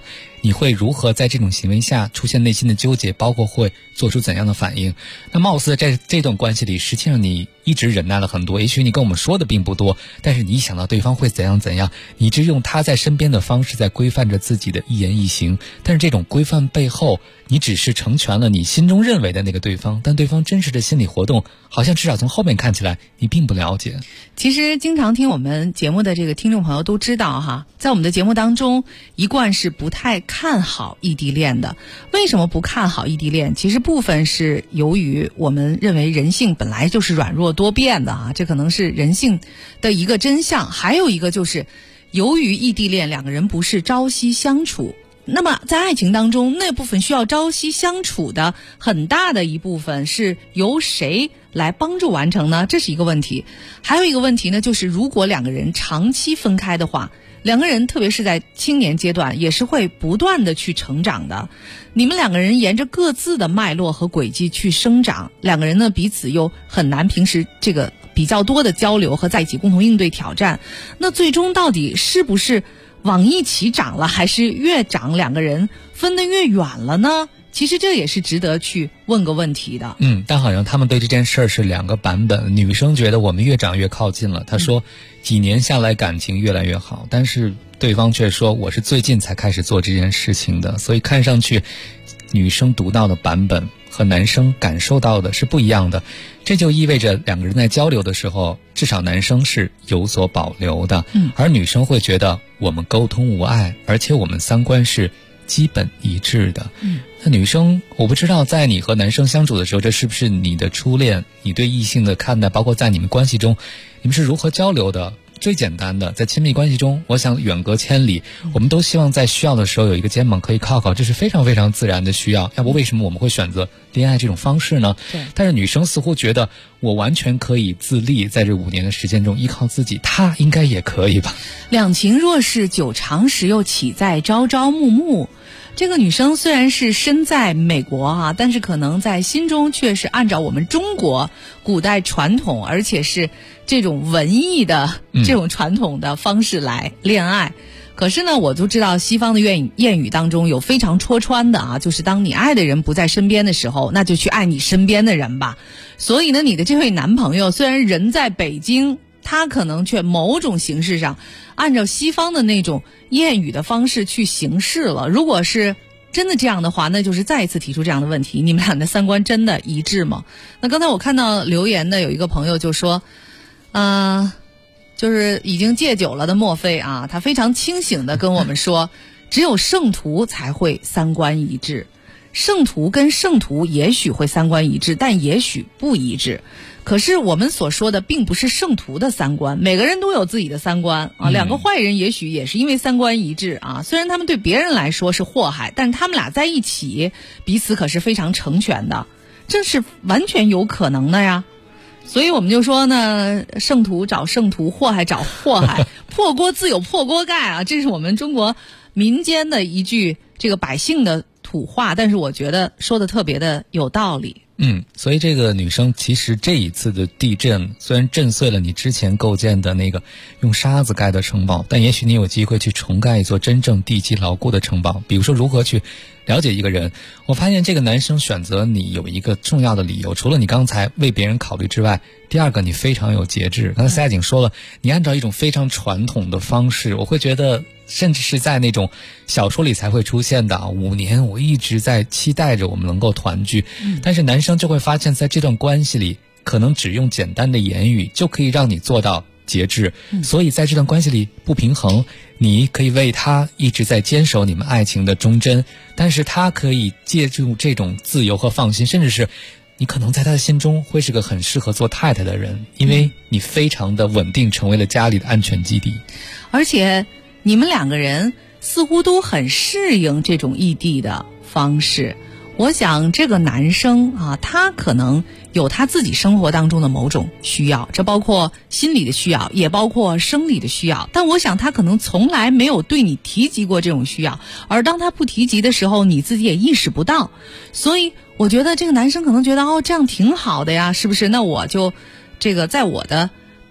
你会如何在这种行为下出现内心的纠结，包括会做出怎样的反应。那貌似在这段关系里，实际上你一直忍耐了很多，也许你跟我们说的并不多，但是你一想到对方会怎样怎样，你一直用他在身边的方式在规范着自己的一言一行。但是这种规范背后，你只是成全了你心中认为的那个对方，但对方真实的心理活动，好像至少从后面看起来你并不了解。 其实经常听我们节目的这个听众朋友都知道哈，在我们的节目当中一贯是不太看好异地恋的。为什么不看好异地恋？其实部分是由于我们认为人性本来就是软弱多变的啊，这可能是人性的一个真相。还有一个就是由于异地恋两个人不是朝夕相处，那么在爱情当中那部分需要朝夕相处的很大的一部分是由谁来帮助完成呢？这是一个问题。还有一个问题呢，就是如果两个人长期分开的话，两个人特别是在青年阶段也是会不断的去成长的，你们两个人沿着各自的脉络和轨迹去生长，两个人呢彼此又很难平时这个比较多的交流和在一起共同应对挑战，那最终到底是不是往一起长了，还是越长两个人分得越远了呢？其实这也是值得去问个问题的。 但好像他们对这件事儿是两个版本。女生觉得我们越长越靠近了，她说几年下来感情越来越好，但是对方却说我是最近才开始做这件事情的。所以看上去女生读到的版本和男生感受到的是不一样的，这就意味着两个人在交流的时候，至少男生是有所保留的，而女生会觉得我们沟通无碍，而且我们三观是基本一致的。那女生，我不知道在你和男生相处的时候，这是不是你的初恋，你对异性的看待，包括在你们关系中你们是如何交流的。最简单的，在亲密关系中，我想远隔千里，我们都希望在需要的时候有一个肩膀可以靠靠，这是非常非常自然的需要。要不为什么我们会选择恋爱这种方式呢？但是女生似乎觉得我完全可以自立，在这5年的时间中依靠自己，她应该也可以吧。 两情若是久长时，又岂在朝朝暮暮。这个女生虽然是身在美国啊，但是可能在心中却是按照我们中国古代传统，而且是这种文艺的这种传统的方式来恋爱。可是呢，我就知道西方的谚语当中有非常戳穿的啊，就是当你爱的人不在身边的时候，那就去爱你身边的人吧。所以呢，你的这位男朋友虽然人在北京，他可能却某种形式上按照西方的那种谚语的方式去行事了。如果是真的这样的话，那就是再一次提出这样的问题，你们俩的三观真的一致吗？那刚才我看到留言的有一个朋友就说就是已经戒酒了的莫非啊，他非常清醒地跟我们说只有圣徒才会三观一致，圣徒跟圣徒也许会三观一致，但也许不一致。可是我们所说的并不是圣徒的三观，每个人都有自己的三观啊。两个坏人也许也是因为三观一致啊，虽然他们对别人来说是祸害，但是他们俩在一起彼此可是非常成全的，这是完全有可能的呀。所以我们就说呢，圣徒找圣徒，祸害找祸害，破锅自有破锅盖啊，这是我们中国民间的一句这个百姓的土话，但是我觉得说的特别的有道理。 所以这个女生其实这一次的地震虽然震碎了你之前构建的那个用沙子盖的城堡，但也许你有机会去重盖一座真正地基牢固的城堡。比如说如何去了解一个人，我发现这个男生选择你有一个重要的理由，除了你刚才为别人考虑之外，第二个你非常有节制。刚才赛景说了，你按照一种非常传统的方式，我会觉得甚至是在那种小说里才会出现的5年我一直在期待着我们能够团聚，但是男生就会发现在这段关系里可能只用简单的言语就可以让你做到节制，所以在这段关系里不平衡，你可以为他一直在坚守你们爱情的忠贞，但是他可以借助这种自由和放心，甚至是你可能在他的心中会是个很适合做太太的人，因为你非常的稳定，成为了家里的安全基地。 而且你们两个人似乎都很适应这种异地的方式。我想这个男生啊，他可能有他自己生活当中的某种需要，这包括心理的需要，也包括生理的需要，但我想他可能从来没有对你提及过这种需要，而当他不提及的时候，你自己也意识不到。所以我觉得这个男生可能觉得这样挺好的呀，是不是？那我就这个在我的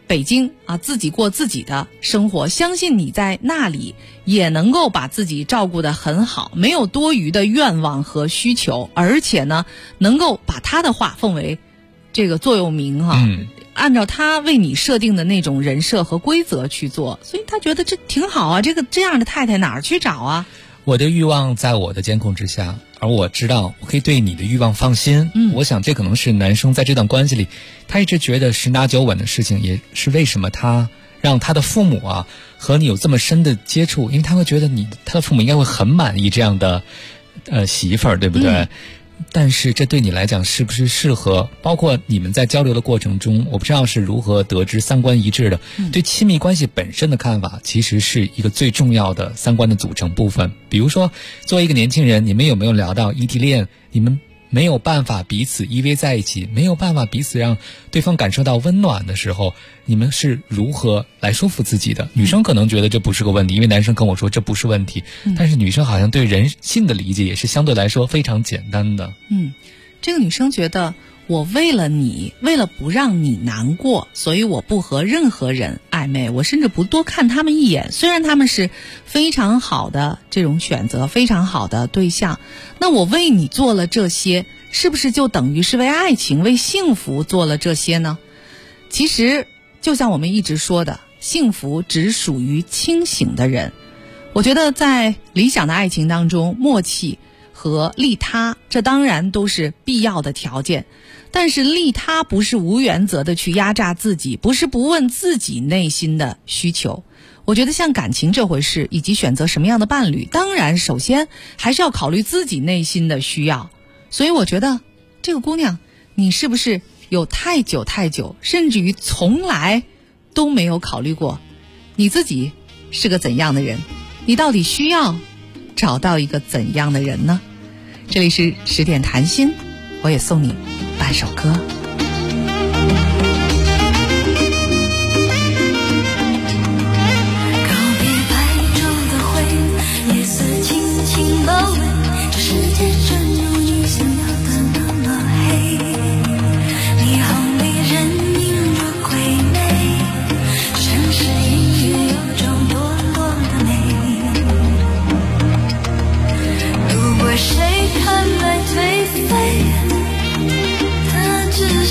北京啊，自己过自己的生活，相信你在那里也能够把自己照顾得很好，没有多余的愿望和需求，而且呢，能够把他的话奉为这个座右铭哈，按照他为你设定的那种人设和规则去做，所以他觉得这挺好啊，这样的太太哪儿去找啊？ 我的欲望在我的监控之下，而我知道我可以对你的欲望放心。我想这可能是男生在这段关系里他一直觉得十拿九稳的事情，也是为什么他让他的父母啊和你有这么深的接触，因为他会觉得他的父母应该会很满意这样的媳妇儿，对不对？但是这对你来讲是不是适合？包括你们在交流的过程中，我不知道是如何得知三观一致的。对亲密关系本身的看法，其实是一个最重要的三观的组成部分。比如说，作为一个年轻人，你们有没有聊到异地恋？你们没有办法彼此依偎在一起，没有办法彼此让对方感受到温暖的时候，你们是如何来说服自己的？女生可能觉得这不是个问题，因为男生跟我说这不是问题，但是女生好像对人性的理解也是相对来说非常简单的。 这个女生觉得我为了你，为了不让你难过，所以我不和任何人暧昧，我甚至不多看他们一眼，虽然他们是非常好的这种选择，非常好的对象，那我为你做了这些，是不是就等于是为爱情为幸福做了这些呢？其实就像我们一直说的，幸福只属于清醒的人。我觉得在理想的爱情当中，默契和利他，这当然都是必要的条件，但是利他不是无原则的去压榨自己，不是不问自己内心的需求。我觉得像感情这回事，以及选择什么样的伴侣，当然首先还是要考虑自己内心的需要。所以我觉得这个姑娘，你是不是有太久甚至于从来都没有考虑过你自己是个怎样的人，你到底需要找到一个怎样的人呢？这里是10点谈心，我也送你半首歌。 告别白昼的灰，夜色轻轻包围，这世界正如你想要的那么黑，霓虹里人影若鬼魅，城市隐约有种堕落的美，不管谁看来颓废，他只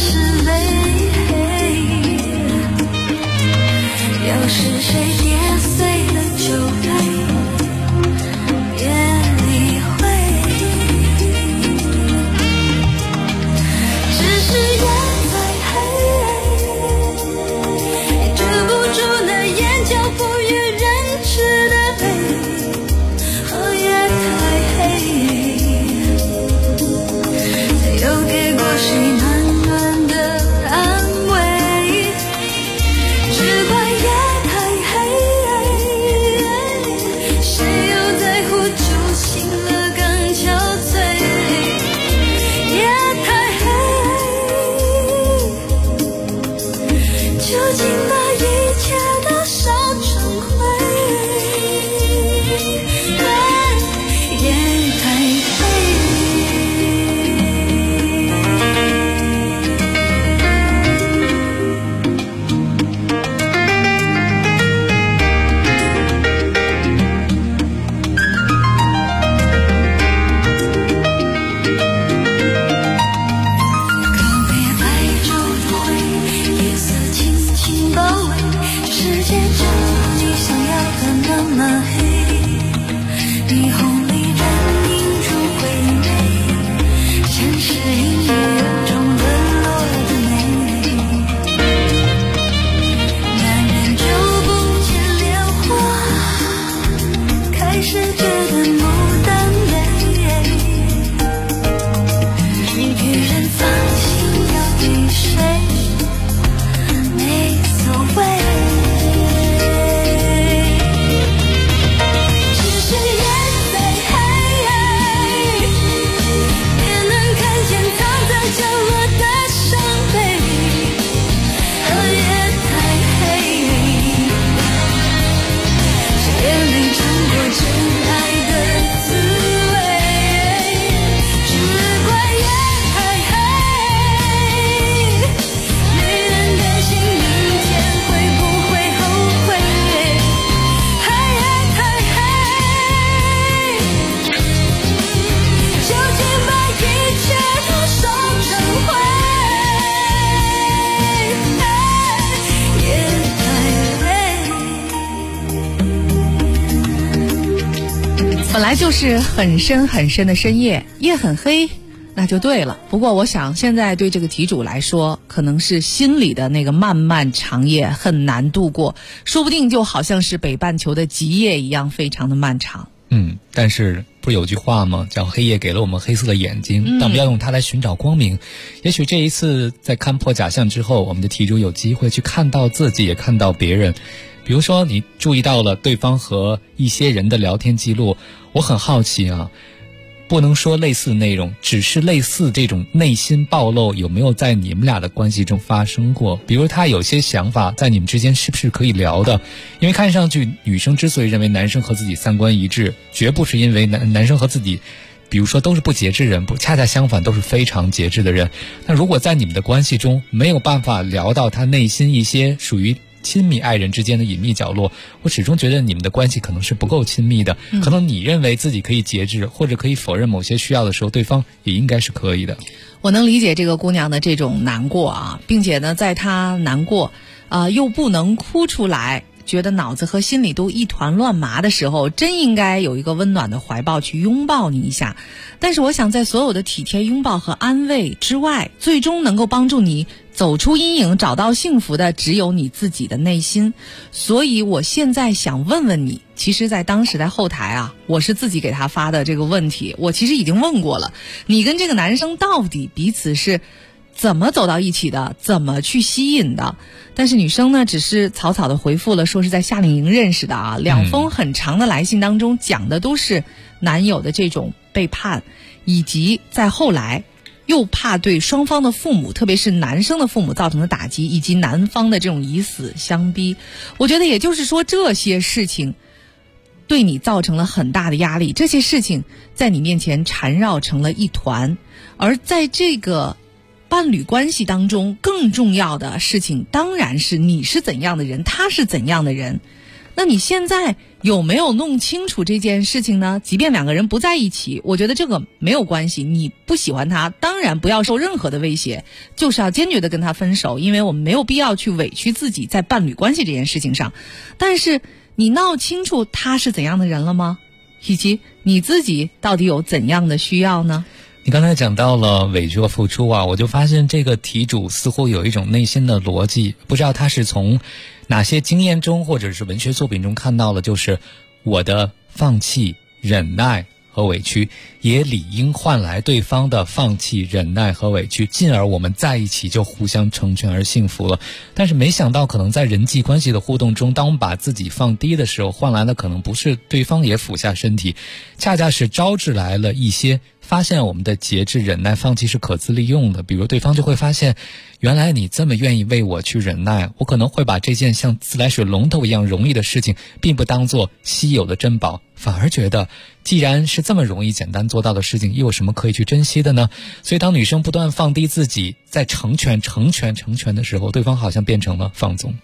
本来就是很深很深的深夜，夜很黑，那就对了。不过我想现在对这个题主来说，可能是心里的那个漫漫长夜很难度过，说不定就好像是北半球的极夜一样，非常的漫长。 但是不是有句话吗？叫黑夜给了我们黑色的眼睛，但不要用它来寻找光明。也许这一次在看破假象之后，我们的题主有机会去看到自己，也看到别人。比如说你注意到了对方和一些人的聊天记录，我很好奇啊，不能说类似的内容，只是类似这种内心暴露有没有在你们俩的关系中发生过？比如他有些想法在你们之间是不是可以聊的？因为看上去女生之所以认为男生和自己三观一致，绝不是因为男生和自己比如说都是不节制人，恰恰相反都是非常节制的人。那如果在你们的关系中没有办法聊到他内心一些属于亲密爱人之间的隐秘角落，我始终觉得你们的关系可能是不够亲密的。可能你认为自己可以节制，或者可以否认某些需要的时候，对方也应该是可以的。 我能理解这个姑娘的这种难过啊，并且呢，在她难过又不能哭出来，觉得脑子和心里都一团乱麻的时候，真应该有一个温暖的怀抱去拥抱你一下。但是我想在所有的体贴拥抱和安慰之外，最终能够帮助你走出阴影找到幸福的只有你自己的内心。所以我现在想问问你，其实在当时在后台啊，我是自己给他发的这个问题，我其实已经问过了，你跟这个男生到底彼此是怎么走到一起的，怎么去吸引的？但是女生呢只是草草的回复了，说是在夏令营认识的啊。2封很长的来信当中讲的都是男友的这种背叛，以及在后来又怕对双方的父母，特别是男生的父母造成的打击，以及男方的这种以死相逼。我觉得也就是说，这些事情对你造成了很大的压力，这些事情在你面前缠绕成了一团。而在这个伴侣关系当中，更重要的事情当然是你是怎样的人，他是怎样的人。那你现在有没有弄清楚这件事情呢？即便2个人不在一起，我觉得这个没有关系，你不喜欢他，当然不要受任何的威胁，就是要坚决的跟他分手，因为我们没有必要去委屈自己在伴侣关系这件事情上。但是你闹清楚他是怎样的人了吗？以及你自己到底有怎样的需要呢？ 你刚才讲到了委屈和付出啊，我就发现这个题主似乎有一种内心的逻辑，不知道他是从哪些经验中或者是文学作品中看到了，就是我的放弃、忍耐和委屈也理应换来对方的放弃、忍耐和委屈，进而我们在一起就互相成全而幸福了。但是没想到可能在人际关系的互动中，当我们把自己放低的时候，换来的可能不是对方也俯下身体，恰恰是招致来了一些发现我们的节制、忍耐、放弃是可自利用的。比如对方就会发现，原来你这么愿意为我去忍耐，我可能会把这件像自来水龙头一样容易的事情并不当作稀有的珍宝，反而觉得既然是这么容易简单做到的事情，又有什么可以去珍惜的呢？所以当女生不断放低自己，在成全的时候，对方好像变成了放纵。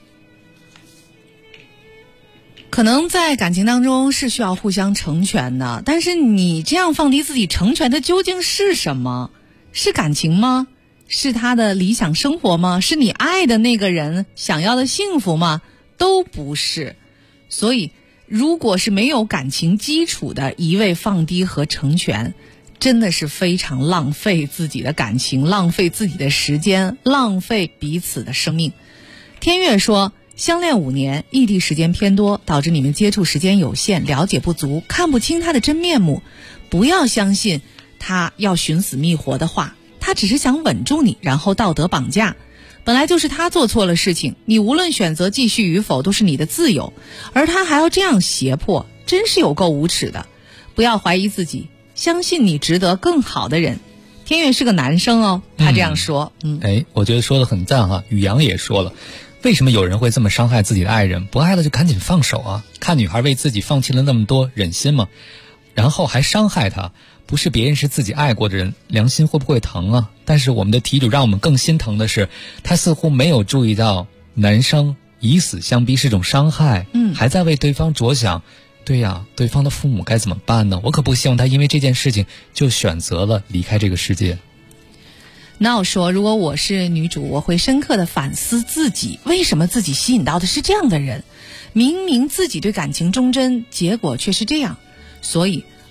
可能在感情当中是需要互相成全的，但是你这样放低自己，成全的究竟是什么？是感情吗？是他的理想生活吗？是你爱的那个人想要的幸福吗？都不是。所以如果是没有感情基础的一味放低和成全，真的是非常浪费自己的感情，浪费自己的时间，浪费彼此的生命。天月说，相恋5年，异地时间偏多，导致你们接触时间有限，了解不足，看不清他的真面目。不要相信他要寻死觅活的话，他只是想稳住你，然后道德绑架。本来就是他做错了事情，你无论选择继续与否都是你的自由，而他还要这样胁迫，真是有够无耻的。不要怀疑自己，相信你值得更好的人。天月是个男生哦，他这样说。 我觉得说得很赞哈。宇阳也说了，为什么有人会这么伤害自己的爱人？不爱了就赶紧放手啊！看女孩为自己放弃了那么多，忍心吗？然后还伤害她，不是别人是自己爱过的人，良心会不会疼啊？但是我们的题主让我们更心疼的是，他似乎没有注意到男生以死相逼是种伤害，还在为对方着想。对呀，对方的父母该怎么办呢？我可不希望他因为这件事情就选择了离开这个世界。 那我说，如果我是女主，我会深刻的反思自己，为什么自己吸引到的是这样的人？明明自己对感情忠贞，结果却是这样。所以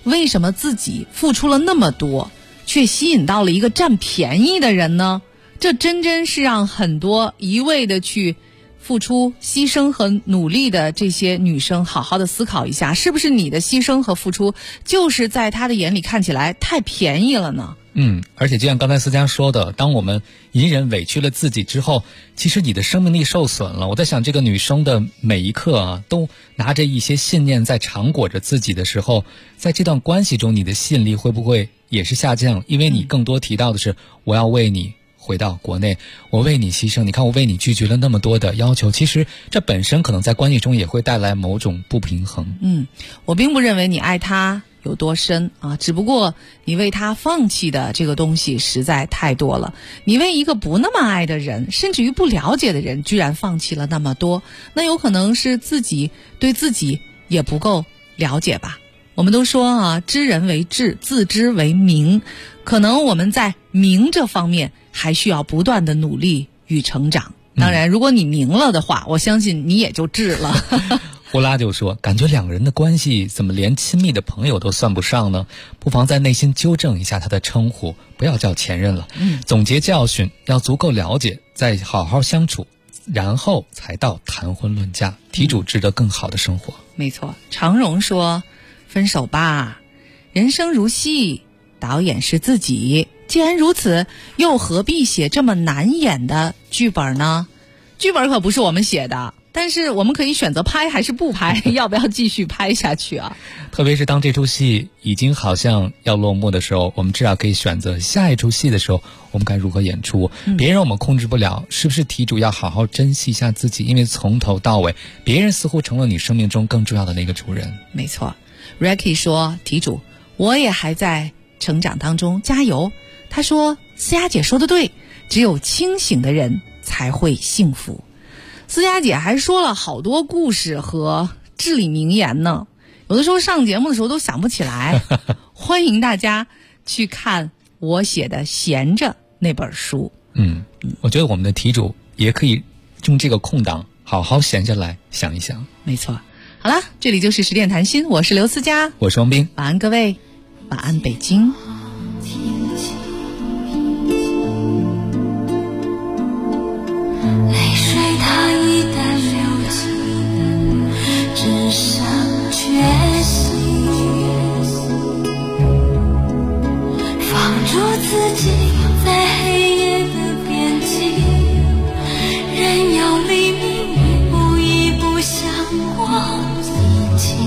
为什么自己付出了那么多，却吸引到了一个占便宜的人呢？这真是让很多一味的去付出、牺牲和努力的这些女生好好的思考一下，是不是你的牺牲和付出就是在他的眼里看起来太便宜了呢？ 而且就像刚才思佳说的，当我们隐忍委屈了自己之后，其实你的生命力受损了。我在想，这个女生的每一刻啊，都拿着一些信念在缠裹着自己的时候，在这段关系中，你的吸引力会不会也是下降？因为你更多提到的是，我要为你回到国内，我为你牺牲，你看我为你拒绝了那么多的要求，其实这本身可能在关系中也会带来某种不平衡。 我并不认为你爱他有多深啊，只不过你为他放弃的这个东西实在太多了。你为一个不那么爱的人，甚至于不了解的人，居然放弃了那么多，那有可能是自己对自己也不够了解吧。我们都说啊，知人为智，自知为明，可能我们在明这方面还需要不断的努力与成长。当然，如果你明了的话，我相信你也就智了。 呼啦就说，感觉两个人的关系怎么连亲密的朋友都算不上呢？不妨在内心纠正一下他的称呼，不要叫前任了。总结教训，要足够了解，再好好相处，然后才到谈婚论嫁，题主值得更好的生活。 没错，常荣说，分手吧，人生如戏，导演是自己，既然如此，又何必写这么难演的剧本呢？剧本可不是我们写的，但是我们可以选择拍还是不拍，要不要继续拍下去啊？ 特别是当这出戏已经好像要落幕的时候，我们至少可以选择下一出戏的时候我们该如何演出。别人我们控制不了，是不是题主要好好珍惜一下自己？因为从头到尾，别人似乎成了你生命中更重要的那个主人。 没错， Ricky 说，题主，我也还在成长当中，加油。他说，思佳姐说的对，只有清醒的人才会幸福。思佳姐还说了好多故事和至理名言呢，有的时候上节目的时候都想不起来。欢迎大家去看我写的《闲着》那本书。 我觉得我们的题主也可以用这个空档好好闲下来想一想。 没错。好了，这里就是十点谈心，我是刘思佳， 我是王斌， 晚安各位，晚安北京。 泪水它一旦流尽，只剩决心，放逐自己在黑夜的边际，任由黎明一步一步向我逼近，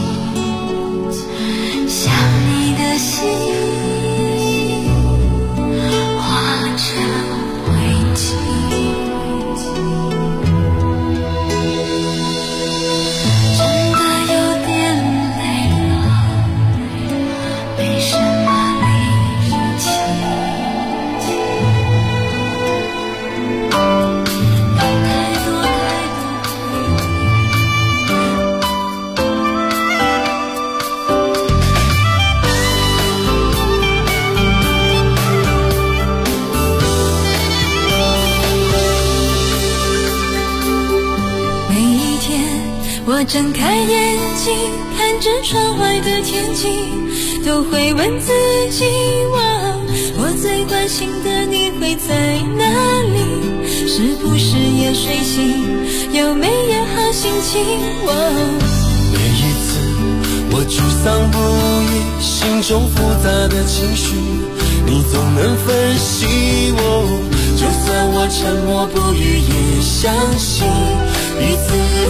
想你的心化成灰烬。我睁开眼睛，看着窗外的天气，都会问自己，我最关心的你会在哪里？是不是也睡醒？有没有好心情？ 每一次我沮丧不已，心中复杂的情绪，你总能分析我，就算我沉默不语，也相信彼此。